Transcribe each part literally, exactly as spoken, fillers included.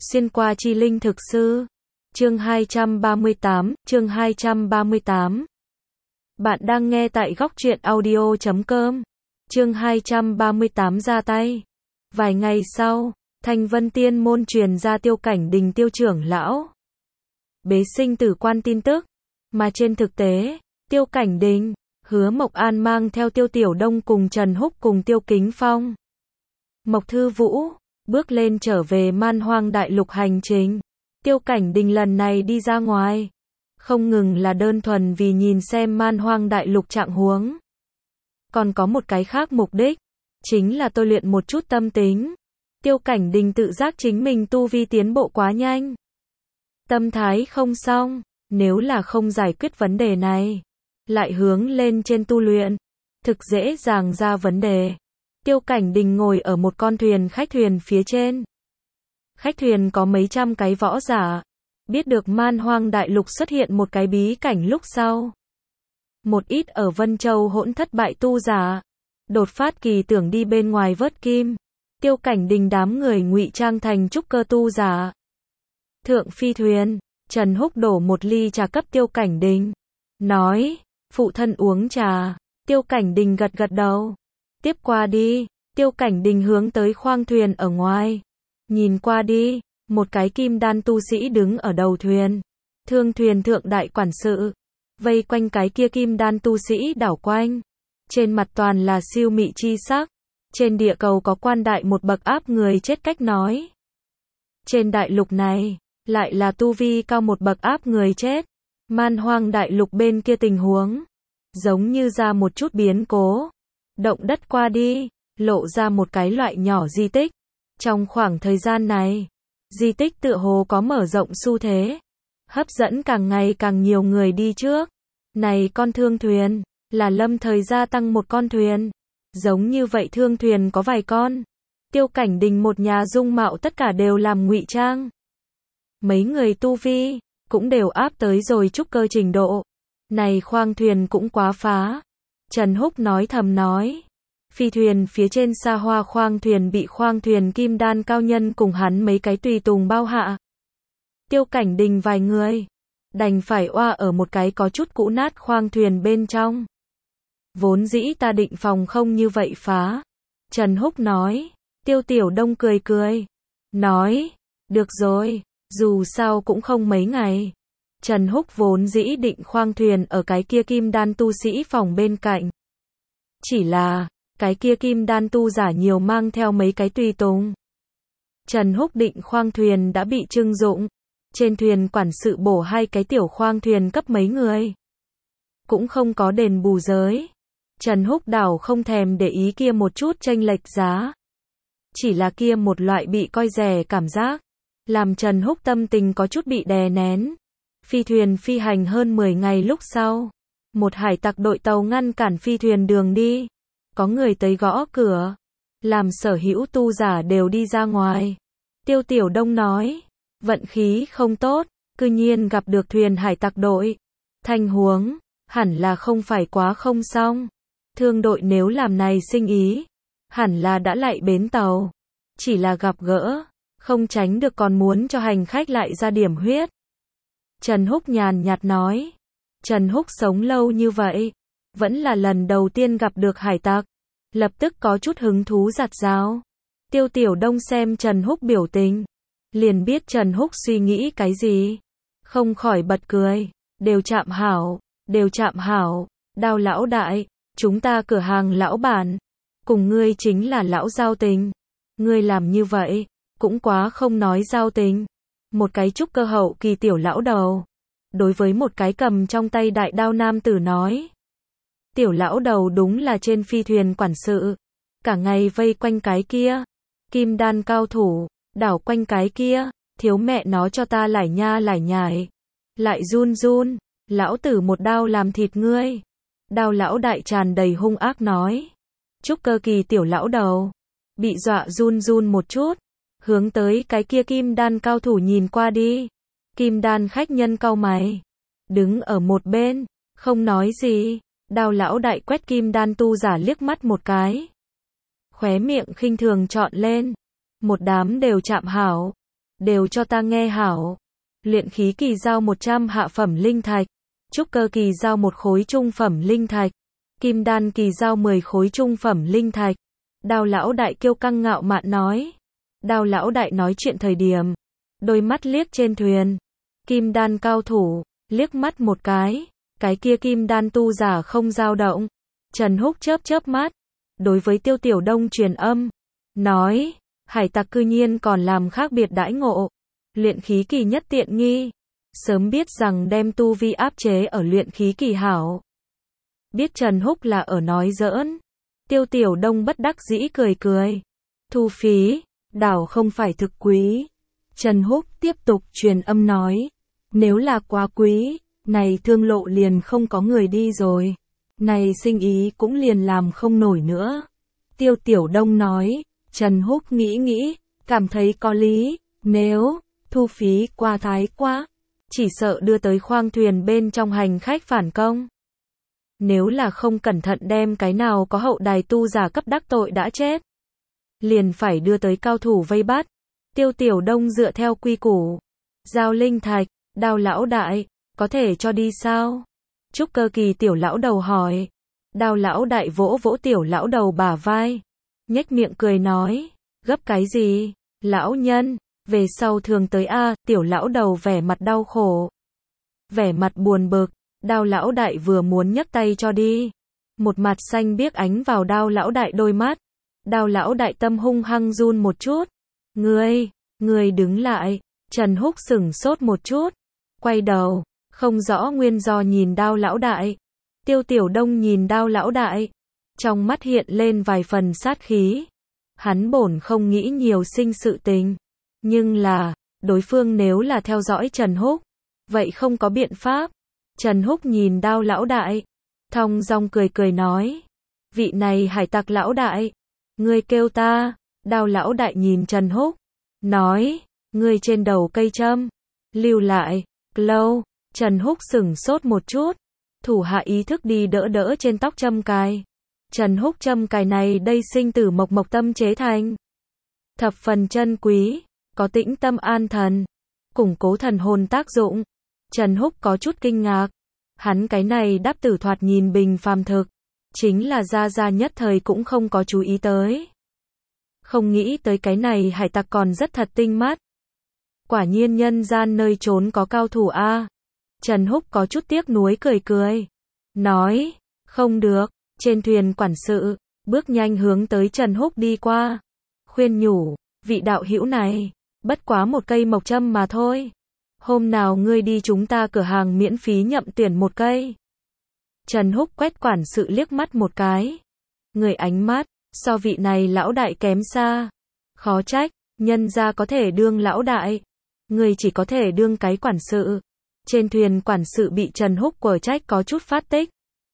Xuyên qua chi linh thực sư. Chương hai trăm ba mươi tám, chương hai trăm ba mươi tám. Bạn đang nghe tại góc truyện audio chấm com. Chương hai trăm ba mươi tám ra tay. Vài ngày sau, Thanh Vân Tiên môn truyền ra Tiêu Cảnh Đình Tiêu trưởng lão bế sinh tử quan tin tức, mà trên thực tế, Tiêu Cảnh Đình, Hứa Mộc An mang theo Tiêu Tiểu Đông cùng Trần Húc cùng Tiêu Kính Phong, Mộc Thư Vũ, bước lên trở về Man Hoang Đại Lục hành trình. Tiêu Cảnh Đình lần này đi ra ngoài, không ngừng là đơn thuần vì nhìn xem Man Hoang Đại Lục trạng huống, còn có một cái khác mục đích, chính là tôi luyện một chút tâm tính. Tiêu Cảnh Đình tự giác chính mình tu vi tiến bộ quá nhanh, tâm thái không xong, nếu là không giải quyết vấn đề này, lại hướng lên trên tu luyện, thực dễ dàng ra vấn đề. Tiêu Cảnh Đình ngồi ở một con thuyền khách thuyền phía trên. Khách thuyền có mấy trăm cái võ giả, biết được Man Hoang Đại Lục xuất hiện một cái bí cảnh lúc sau. Một ít ở Vân Châu hỗn thất bại tu giả, đột phát kỳ tưởng đi bên ngoài vớt kim. Tiêu Cảnh Đình đám người ngụy trang thành trúc cơ tu giả. Thượng phi thuyền, Trần Húc đổ một ly trà cấp Tiêu Cảnh Đình, nói, phụ thân uống trà. Tiêu Cảnh Đình gật gật đầu. Tiếp qua đi, Tiêu Cảnh Đình hướng tới khoang thuyền ở ngoài. Nhìn qua đi, một cái kim đan tu sĩ đứng ở đầu thuyền. Thương thuyền thượng đại quản sự, vây quanh cái kia kim đan tu sĩ đảo quanh. Trên mặt toàn là siêu mị chi sắc. Trên địa cầu có quan đại một bậc áp người chết cách nói. Trên đại lục này, lại là tu vi cao một bậc áp người chết. Man Hoang Đại Lục bên kia tình huống, giống như ra một chút biến cố. Động đất qua đi, lộ ra một cái loại nhỏ di tích. Trong khoảng thời gian này, di tích tựa hồ có mở rộng xu thế, hấp dẫn càng ngày càng nhiều người đi trước. Này con thương thuyền, là lâm thời gia tăng một con thuyền. Giống như vậy thương thuyền có vài con. Tiêu Cảnh Đình một nhà dung mạo tất cả đều làm ngụy trang. Mấy người tu vi, cũng đều áp tới rồi trúc cơ trình độ. Này khoang thuyền cũng quá phá. Trần Húc nói thầm nói. Phi thuyền phía trên xa hoa khoang thuyền bị khoang thuyền kim đan cao nhân cùng hắn mấy cái tùy tùng bao hạ. Tiêu Cảnh Đình vài người, đành phải oa ở một cái có chút cũ nát khoang thuyền bên trong. Vốn dĩ ta định phòng không như vậy phá. Trần Húc nói. Tiêu Tiểu Đông cười cười, nói, được rồi, dù sao cũng không mấy ngày. Trần Húc vốn dĩ định khoang thuyền ở cái kia kim đan tu sĩ phòng bên cạnh. Chỉ là, cái kia kim đan tu giả nhiều mang theo mấy cái tùy tùng. Trần Húc định khoang thuyền đã bị trưng dụng. Trên thuyền quản sự bổ hai cái tiểu khoang thuyền cấp mấy người. Cũng không có đền bù giới. Trần Húc đảo không thèm để ý kia một chút chênh lệch giá. Chỉ là kia một loại bị coi rẻ cảm giác, làm Trần Húc tâm tình có chút bị đè nén. Phi thuyền phi hành hơn mười ngày lúc sau, một hải tặc đội tàu ngăn cản phi thuyền đường đi. Có người tới gõ cửa, làm sở hữu tu giả đều đi ra ngoài. Tiêu Tiểu Đông nói, vận khí không tốt, cư nhiên gặp được thuyền hải tặc đội. Thanh huống, hẳn là không phải quá không xong. Thương đội nếu làm này sinh ý, hẳn là đã lại bến tàu. Chỉ là gặp gỡ, không tránh được còn muốn cho hành khách lại ra điểm huyết. Trần Húc nhàn nhạt nói. Trần Húc sống lâu như vậy, vẫn là lần đầu tiên gặp được hải tặc. Lập tức có chút hứng thú giặt rào. Tiêu Tiểu Đông xem Trần Húc biểu tình, liền biết Trần Húc suy nghĩ cái gì. Không khỏi bật cười. Đều chạm hảo, đều chạm hảo. Đao lão đại, chúng ta cửa hàng lão bản, cùng ngươi chính là lão giao tình. Ngươi làm như vậy, cũng quá không nói giao tình. Một cái trúc cơ hậu kỳ tiểu lão đầu, đối với một cái cầm trong tay đại đao nam tử nói. Tiểu lão đầu đúng là trên phi thuyền quản sự, cả ngày vây quanh cái kia kim đan cao thủ, đảo quanh cái kia, thiếu mẹ nó cho ta lải nha lải nhải, lại run run, lão tử một đao làm thịt ngươi. Đao lão đại tràn đầy hung ác nói. Trúc cơ kỳ tiểu lão đầu, bị dọa run run một chút, hướng tới cái kia kim đan cao thủ nhìn qua đi. Kim đan khách nhân cau mày, đứng ở một bên, không nói gì. Đao lão đại quét kim đan tu giả liếc mắt một cái, khóe miệng khinh thường trọn lên. Một đám đều chạm hảo, đều cho ta nghe hảo. Luyện khí kỳ giao một trăm hạ phẩm linh thạch, trúc cơ kỳ giao một khối trung phẩm linh thạch, kim đan kỳ giao mười khối trung phẩm linh thạch. Đao lão đại kiêu căng ngạo mạn nói. Đao lão đại nói chuyện thời điểm, đôi mắt liếc trên thuyền. Kim đan cao thủ, liếc mắt một cái, cái kia kim đan tu giả không dao động. Trần Húc chớp chớp mắt, đối với Tiêu Tiểu Đông truyền âm, nói, hải tặc cư nhiên còn làm khác biệt đãi ngộ. Luyện khí kỳ nhất tiện nghi, sớm biết rằng đem tu vi áp chế ở luyện khí kỳ hảo. Biết Trần Húc là ở nói giỡn, Tiêu Tiểu Đông bất đắc dĩ cười cười. Thu phí, đảo không phải thực quý. Trần Húc tiếp tục truyền âm nói, nếu là quá quý, này thương lộ liền không có người đi rồi. Này sinh ý cũng liền làm không nổi nữa. Tiêu Tiểu Đông nói, Trần Húc nghĩ nghĩ, cảm thấy có lý, nếu thu phí qua thái quá, chỉ sợ đưa tới khoang thuyền bên trong hành khách phản công. Nếu là không cẩn thận đem cái nào có hậu đài tu giả cấp đắc tội đã chết, liền phải đưa tới cao thủ vây bắt. Tiêu Tiểu Đông dựa theo quy củ, giao linh thạch, Đao lão đại, có thể cho đi sao? Trúc cơ kỳ tiểu lão đầu hỏi. Đao lão đại vỗ vỗ tiểu lão đầu bả vai, nhếch miệng cười nói, gấp cái gì, lão nhân, về sau thường tới a. Tiểu lão đầu vẻ mặt đau khổ, vẻ mặt buồn bực. Đao lão đại vừa muốn nhấc tay cho đi, một mặt xanh biếc ánh vào đao lão đại đôi mắt. Đao lão đại tâm hung hăng run một chút. Ngươi, ngươi đứng lại. Trần Húc sửng sốt một chút, quay đầu, không rõ nguyên do nhìn đao lão đại. Tiêu Tiểu Đông nhìn đao lão đại, trong mắt hiện lên vài phần sát khí. Hắn bổn không nghĩ nhiều sinh sự tình, nhưng là, đối phương nếu là theo dõi Trần Húc, vậy không có biện pháp. Trần Húc nhìn đao lão đại, thong dong cười cười nói, vị này hải tặc lão đại, ngươi kêu ta. Đao lão đại nhìn Trần Húc, nói, ngươi trên đầu cây châm, lưu lại, lâu. Trần Húc sửng sốt một chút, thủ hạ ý thức đi đỡ đỡ trên tóc châm cài. Trần Húc châm cài này đây sinh tử mộc mộc tâm chế thành, thập phần chân quý, có tĩnh tâm an thần, củng cố thần hồn tác dụng. Trần Húc có chút kinh ngạc, hắn cái này đáp tử thoạt nhìn bình phàm thực, chính là gia gia nhất thời cũng không có chú ý tới. Không nghĩ tới cái này hải tặc còn rất thật tinh mắt. Quả nhiên nhân gian nơi trốn có cao thủ a. Trần Húc có chút tiếc nuối cười cười, nói, không được. Trên thuyền quản sự, bước nhanh hướng tới Trần Húc đi qua, khuyên nhủ, vị đạo hữu này, bất quá một cây mộc châm mà thôi. Hôm nào ngươi đi chúng ta cửa hàng miễn phí nhậm tuyển một cây. Trần Húc quét quản sự liếc mắt một cái. Người ánh mắt, so vị này lão đại kém xa. Khó trách, nhân gia có thể đương lão đại. Người chỉ có thể đương cái quản sự. Trên thuyền quản sự bị Trần Húc quở trách có chút phát tích.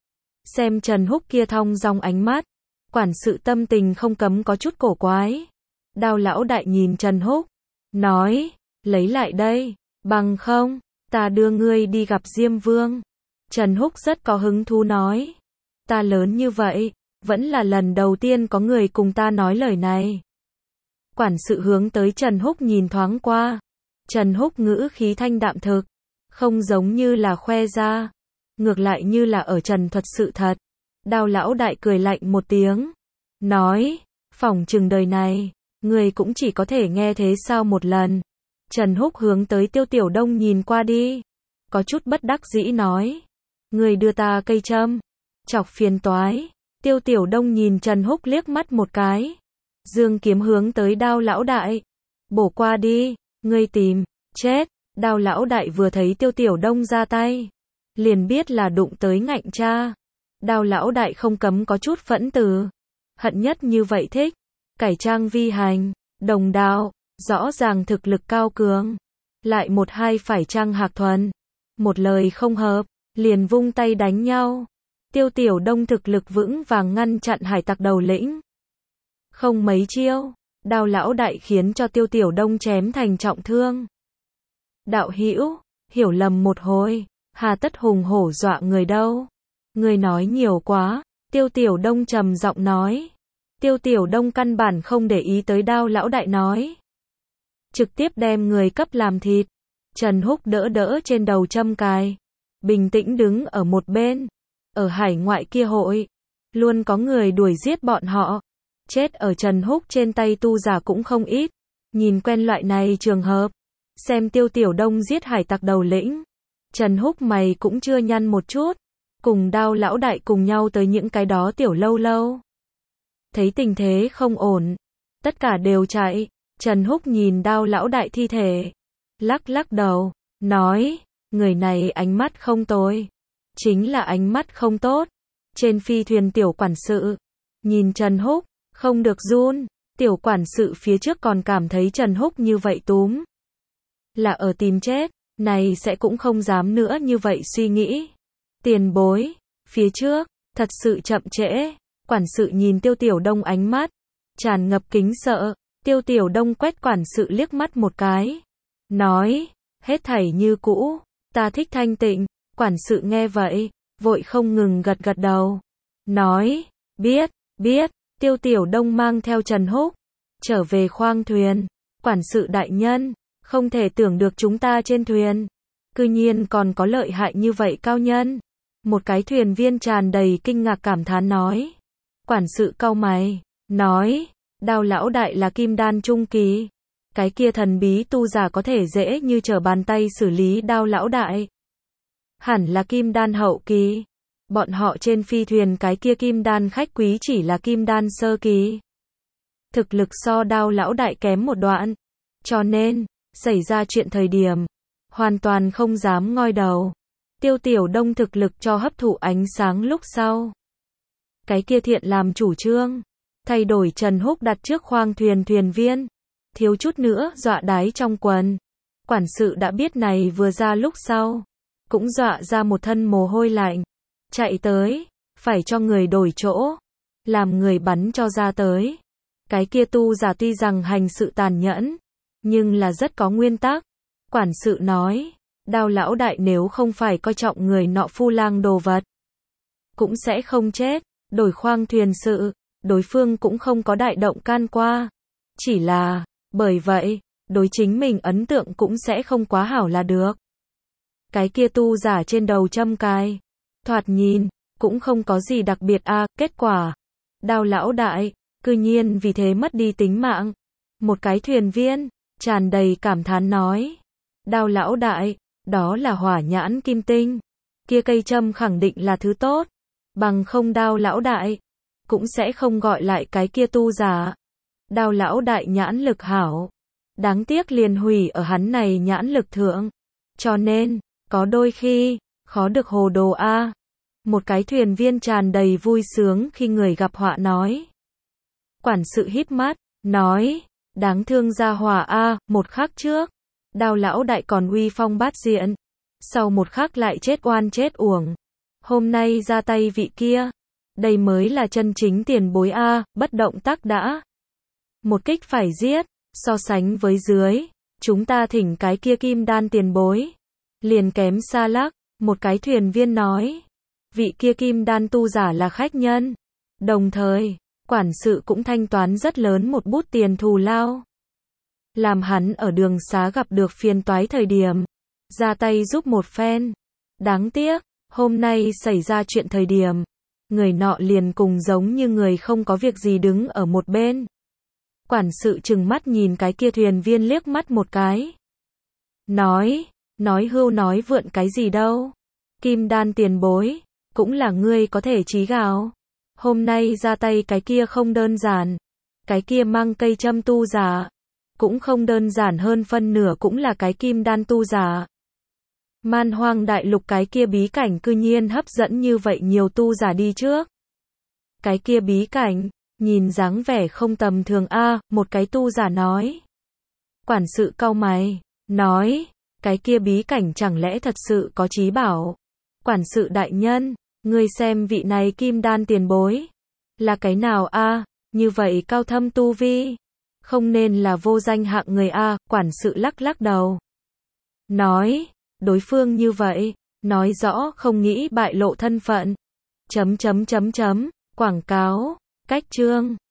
Xem Trần Húc kia thong dong ánh mắt, quản sự tâm tình không cấm có chút cổ quái. Đao lão đại nhìn Trần Húc, nói, lấy lại đây, bằng không, ta đưa ngươi đi gặp Diêm Vương. Trần Húc rất có hứng thú nói, ta lớn như vậy, vẫn là lần đầu tiên có người cùng ta nói lời này. Quản sự hướng tới Trần Húc nhìn thoáng qua, Trần Húc ngữ khí thanh đạm thực, không giống như là khoe ra, ngược lại như là ở trần thuật sự thật. Đao lão đại cười lạnh một tiếng, nói, phỏng chừng đời này, người cũng chỉ có thể nghe thế sao một lần. Trần Húc hướng tới Tiêu Tiểu Đông nhìn qua đi, có chút bất đắc dĩ nói, người đưa ta cây châm, chọc phiền toái. Tiêu Tiểu Đông nhìn Trần Húc liếc mắt một cái, dương kiếm hướng tới đao lão đại, bổ qua đi, ngươi tìm, chết. Đao lão đại vừa thấy Tiêu Tiểu Đông ra tay, liền biết là đụng tới ngạnh cha. Đao lão đại không cấm có chút phẫn từ, hận nhất như vậy thích, cải trang vi hành, đồng đạo, rõ ràng thực lực cao cường, lại một hai phải trang hạc thuần, một lời không hợp, liền vung tay đánh nhau. Tiêu Tiểu Đông thực lực vững vàng ngăn chặn hải tặc đầu lĩnh. Không mấy chiêu, đao lão đại khiến cho Tiêu Tiểu Đông chém thành trọng thương. Đạo hữu, hiểu lầm một hồi, hà tất hùng hổ dọa người đâu. Người nói nhiều quá, Tiêu Tiểu Đông trầm giọng nói. Tiêu Tiểu Đông căn bản không để ý tới đao lão đại nói. trực tiếp đem người cấp làm thịt. Trần Húc đỡ đỡ trên đầu châm cài, bình tĩnh đứng ở một bên. Ở hải ngoại kia hội, luôn có người đuổi giết bọn họ. Chết ở Trần Húc trên tay tu giả cũng không ít. Nhìn quen loại này trường hợp, xem Tiêu Tiểu Đông giết hải tặc đầu lĩnh, Trần Húc mày cũng chưa nhăn một chút. Cùng Đao lão đại cùng nhau tới những cái đó tiểu lâu lâu. Thấy tình thế không ổn, tất cả đều chạy. Trần Húc nhìn Đao lão đại thi thể, lắc lắc đầu, nói, người này ánh mắt không tồi. Chính là ánh mắt không tốt. Trên phi thuyền tiểu quản sự, nhìn Trần Húc, không được run. Tiểu quản sự phía trước còn cảm thấy Trần Húc như vậy túm là ở tìm chết, này sẽ cũng không dám nữa như vậy suy nghĩ. Tiền bối, phía trước, thật sự chậm trễ. Quản sự nhìn Tiêu Tiểu Đông ánh mắt tràn ngập kính sợ. Tiêu Tiểu Đông quét quản sự liếc mắt một cái, nói, hết thảy như cũ, ta thích thanh tịnh. Quản sự nghe vậy, vội không ngừng gật gật đầu, nói, biết, biết. Tiêu Tiểu Đông mang theo Trần Húc trở về khoang thuyền. Quản sự đại nhân, không thể tưởng được chúng ta trên thuyền cư nhiên còn có lợi hại như vậy cao nhân. Một cái thuyền viên tràn đầy kinh ngạc cảm thán nói. Quản sự cau mày, nói, Đao lão đại là kim đan trung kỳ. Cái kia thần bí tu giả có thể dễ như trở bàn tay xử lý Đao lão đại. Hẳn là kim đan hậu kỳ. Bọn họ trên phi thuyền cái kia kim đan khách quý chỉ là kim đan sơ kỳ. Thực lực so Đao lão đại kém một đoạn. Cho nên, xảy ra chuyện thời điểm, hoàn toàn không dám ngoi đầu. Tiêu Tiểu Đông thực lực cho hấp thụ ánh sáng lúc sau. Cái kia thiện làm chủ trương, thay đổi Trần Húc đặt trước khoang thuyền thuyền viên. Thiếu chút nữa dọa đái trong quần. Quản sự đã biết này vừa ra lúc sau, cũng dọa ra một thân mồ hôi lạnh. Chạy tới, phải cho người đổi chỗ, làm người bắn cho ra tới. Cái kia tu giả tuy rằng hành sự tàn nhẫn, nhưng là rất có nguyên tắc. Quản sự nói, Đao lão đại nếu không phải coi trọng người nọ phu lang đồ vật, cũng sẽ không chết. Đổi khoang thuyền sự, đối phương cũng không có đại động can qua. Chỉ là, bởi vậy, đối chính mình ấn tượng cũng sẽ không quá hảo là được. Cái kia tu giả trên đầu châm cài, thoạt nhìn, cũng không có gì đặc biệt a. À, kết quả, Đao lão đại, cư nhiên vì thế mất đi tính mạng. Một cái thuyền viên, tràn đầy cảm thán nói, Đao lão đại, đó là hỏa nhãn kim tinh. Kia cây châm khẳng định là thứ tốt. Bằng không Đao lão đại, cũng sẽ không gọi lại cái kia tu giả. Đao lão đại nhãn lực hảo. Đáng tiếc liền hủy ở hắn này nhãn lực thượng. Cho nên, có đôi khi, khó được hồ đồ a. À. Một cái thuyền viên tràn đầy vui sướng khi người gặp họa nói. Quản sự híp mắt, nói, đáng thương gia hỏa a. À. Một khắc trước, Đao lão đại còn uy phong bát diện, sau một khắc lại chết oan chết uổng. Hôm nay ra tay vị kia, đây mới là chân chính tiền bối a. À. Bất động tác đã, một kích phải giết. So sánh với dưới, chúng ta thỉnh cái kia kim đan tiền bối, liền kém xa lắc. Một cái thuyền viên nói, vị kia kim đan tu giả là khách nhân. Đồng thời, quản sự cũng thanh toán rất lớn một bút tiền thù lao, làm hắn ở đường xá gặp được phiền toái thời điểm, ra tay giúp một phen. Đáng tiếc, hôm nay xảy ra chuyện thời điểm, người nọ liền cùng giống như người không có việc gì đứng ở một bên. Quản sự trừng mắt nhìn cái kia thuyền viên liếc mắt một cái. Nói, nói hưu nói vượn cái gì đâu. Kim đan tiền bối, cũng là ngươi có thể trí gào. Hôm nay ra tay cái kia không đơn giản. Cái kia mang cây châm tu giả, cũng không đơn giản, hơn phân nửa cũng là cái kim đan tu giả. Man hoang đại lục cái kia bí cảnh cư nhiên hấp dẫn như vậy nhiều tu giả đi trước. Cái kia bí cảnh, nhìn dáng vẻ không tầm thường a. À, một cái tu giả nói. Quản sự cau mày, nói, cái kia bí cảnh chẳng lẽ thật sự có trí bảo. Quản sự đại nhân, ngươi xem vị này kim đan tiền bối, là cái nào a? À, như vậy cao thâm tu vi, không nên là vô danh hạng người a. À, quản sự lắc lắc đầu, nói, đối phương như vậy, nói rõ không nghĩ bại lộ thân phận. Chấm chấm chấm chấm, quảng cáo, cách chương.